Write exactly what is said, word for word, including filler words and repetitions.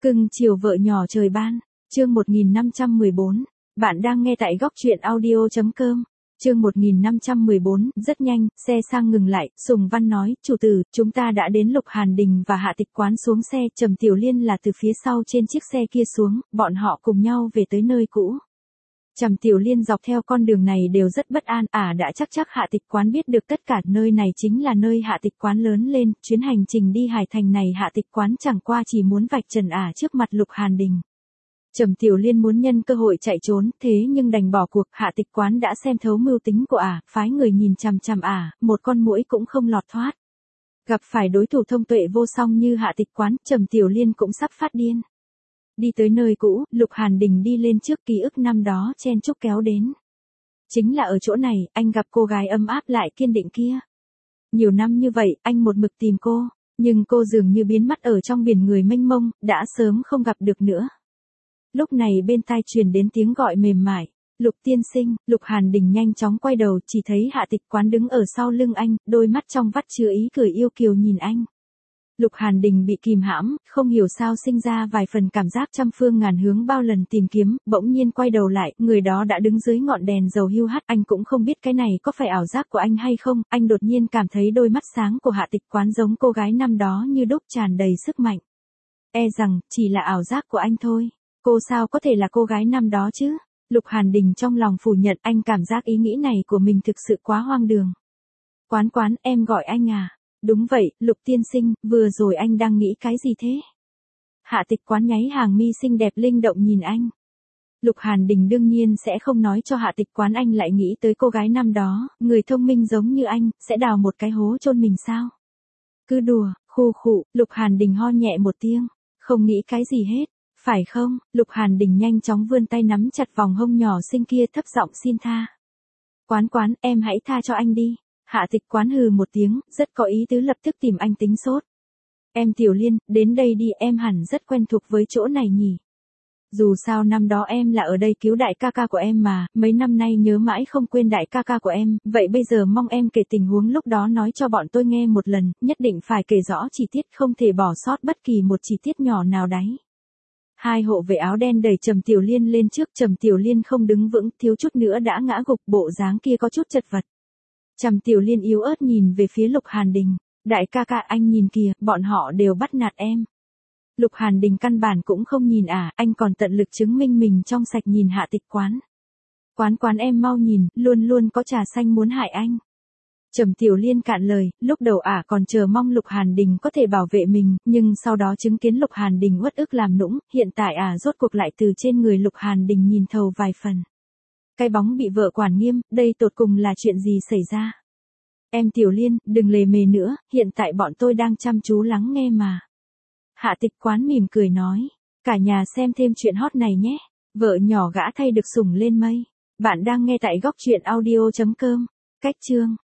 Cưng chiều vợ nhỏ trời ban, chương một nghìn năm trăm mười bốn. Bạn đang nghe tại góc truyện audio.com. Chương một nghìn năm trăm mười bốn, rất nhanh, xe sang ngừng lại, Sùng Văn nói, chủ tử, chúng ta đã đến Lục Hàn Đình và Hạ Tịch Quán xuống xe, Trầm Tiểu Liên là từ phía sau trên chiếc xe kia xuống, bọn họ cùng nhau về tới nơi cũ. Trầm Tiểu Liên dọc theo con đường này đều rất bất an, ả à, đã chắc chắc Hạ Tịch Quán biết được tất cả, nơi này chính là nơi Hạ Tịch Quán lớn lên, chuyến hành trình đi Hải Thành này Hạ Tịch Quán chẳng qua chỉ muốn vạch trần ả à trước mặt Lục Hàn Đình. Trầm Tiểu Liên muốn nhân cơ hội chạy trốn, thế nhưng đành bỏ cuộc, Hạ Tịch Quán đã xem thấu mưu tính của ả, à, phái người nhìn chằm chằm ả, à, một con muỗi cũng không lọt thoát. Gặp phải đối thủ thông tuệ vô song như Hạ Tịch Quán, Trầm Tiểu Liên cũng sắp phát điên. Đi tới nơi cũ, Lục Hàn Đình đi lên trước, ký ức năm đó chen chúc kéo đến. Chính là ở chỗ này, anh gặp cô gái ấm áp lại kiên định kia. Nhiều năm như vậy, anh một mực tìm cô, nhưng cô dường như biến mất ở trong biển người mênh mông, đã sớm không gặp được nữa. Lúc này bên tai truyền đến tiếng gọi mềm mại, Lục tiên sinh. Lục Hàn Đình nhanh chóng quay đầu, chỉ thấy Hạ Tịch Quán đứng ở sau lưng anh, đôi mắt trong vắt chứa ý cười yêu kiều nhìn anh. Lục Hàn Đình bị kìm hãm, không hiểu sao sinh ra vài phần cảm giác trăm phương ngàn hướng bao lần tìm kiếm, bỗng nhiên quay đầu lại, người đó đã đứng dưới ngọn đèn dầu hưu hắt, anh cũng không biết cái này có phải ảo giác của anh hay không, anh đột nhiên cảm thấy đôi mắt sáng của Hạ Tịch Quán giống cô gái năm đó như đúc tràn đầy sức mạnh. E rằng, chỉ là ảo giác của anh thôi, cô sao có thể là cô gái năm đó chứ? Lục Hàn Đình trong lòng phủ nhận, anh cảm giác ý nghĩ này của mình thực sự quá hoang đường. Quán Quán, em gọi anh à? Đúng vậy, Lục tiên sinh, vừa rồi anh đang nghĩ cái gì thế? Hạ Tịch Quán nháy hàng mi xinh đẹp linh động nhìn anh. Lục Hàn Đình đương nhiên sẽ không nói cho Hạ Tịch Quán anh lại nghĩ tới cô gái năm đó, người thông minh giống như anh, sẽ đào một cái hố chôn mình sao? Cứ đùa, khu khụ, Lục Hàn Đình ho nhẹ một tiếng, không nghĩ cái gì hết, phải không? Lục Hàn Đình nhanh chóng vươn tay nắm chặt vòng hông nhỏ xinh kia, thấp giọng xin tha. Quán Quán, em hãy tha cho anh đi. Hạ Tịch Quán hừ một tiếng, rất có ý tứ lập tức tìm anh tính sốt. Em Tiểu Liên, đến đây đi, em hẳn rất quen thuộc với chỗ này nhỉ. Dù sao năm đó em là ở đây cứu đại ca ca của em mà, mấy năm nay nhớ mãi không quên đại ca ca của em, vậy bây giờ mong em kể tình huống lúc đó nói cho bọn tôi nghe một lần, nhất định phải kể rõ chi tiết, không thể bỏ sót bất kỳ một chi tiết nhỏ nào đấy. Hai hộ vệ áo đen đẩy Trầm Tiểu Liên lên trước, Trầm Tiểu Liên không đứng vững, thiếu chút nữa đã ngã gục, bộ dáng kia có chút chật vật. Trầm Tiểu Liên yếu ớt nhìn về phía Lục Hàn Đình, đại ca ca anh nhìn kìa, bọn họ đều bắt nạt em. Lục Hàn Đình căn bản cũng không nhìn à, anh còn tận lực chứng minh mình trong sạch nhìn Hạ Tịch Quán. Quán Quán em mau nhìn, luôn luôn có trà xanh muốn hại anh. Trầm Tiểu Liên cạn lời, lúc đầu ả à còn chờ mong Lục Hàn Đình có thể bảo vệ mình, nhưng sau đó chứng kiến Lục Hàn Đình uất ức làm nũng, hiện tại ả à rốt cuộc lại từ trên người Lục Hàn Đình nhìn thầu vài phần. Cái bóng bị vợ quản nghiêm, đây tột cùng là chuyện gì xảy ra? Em Tiểu Liên, đừng lề mề nữa, hiện tại bọn tôi đang chăm chú lắng nghe mà. Hạ Tịch Quán mỉm cười nói, cả nhà xem thêm chuyện hot này nhé. Vợ nhỏ gã thay được sủng lên mây. Bạn đang nghe tại góc truyện audio.com. Cách chương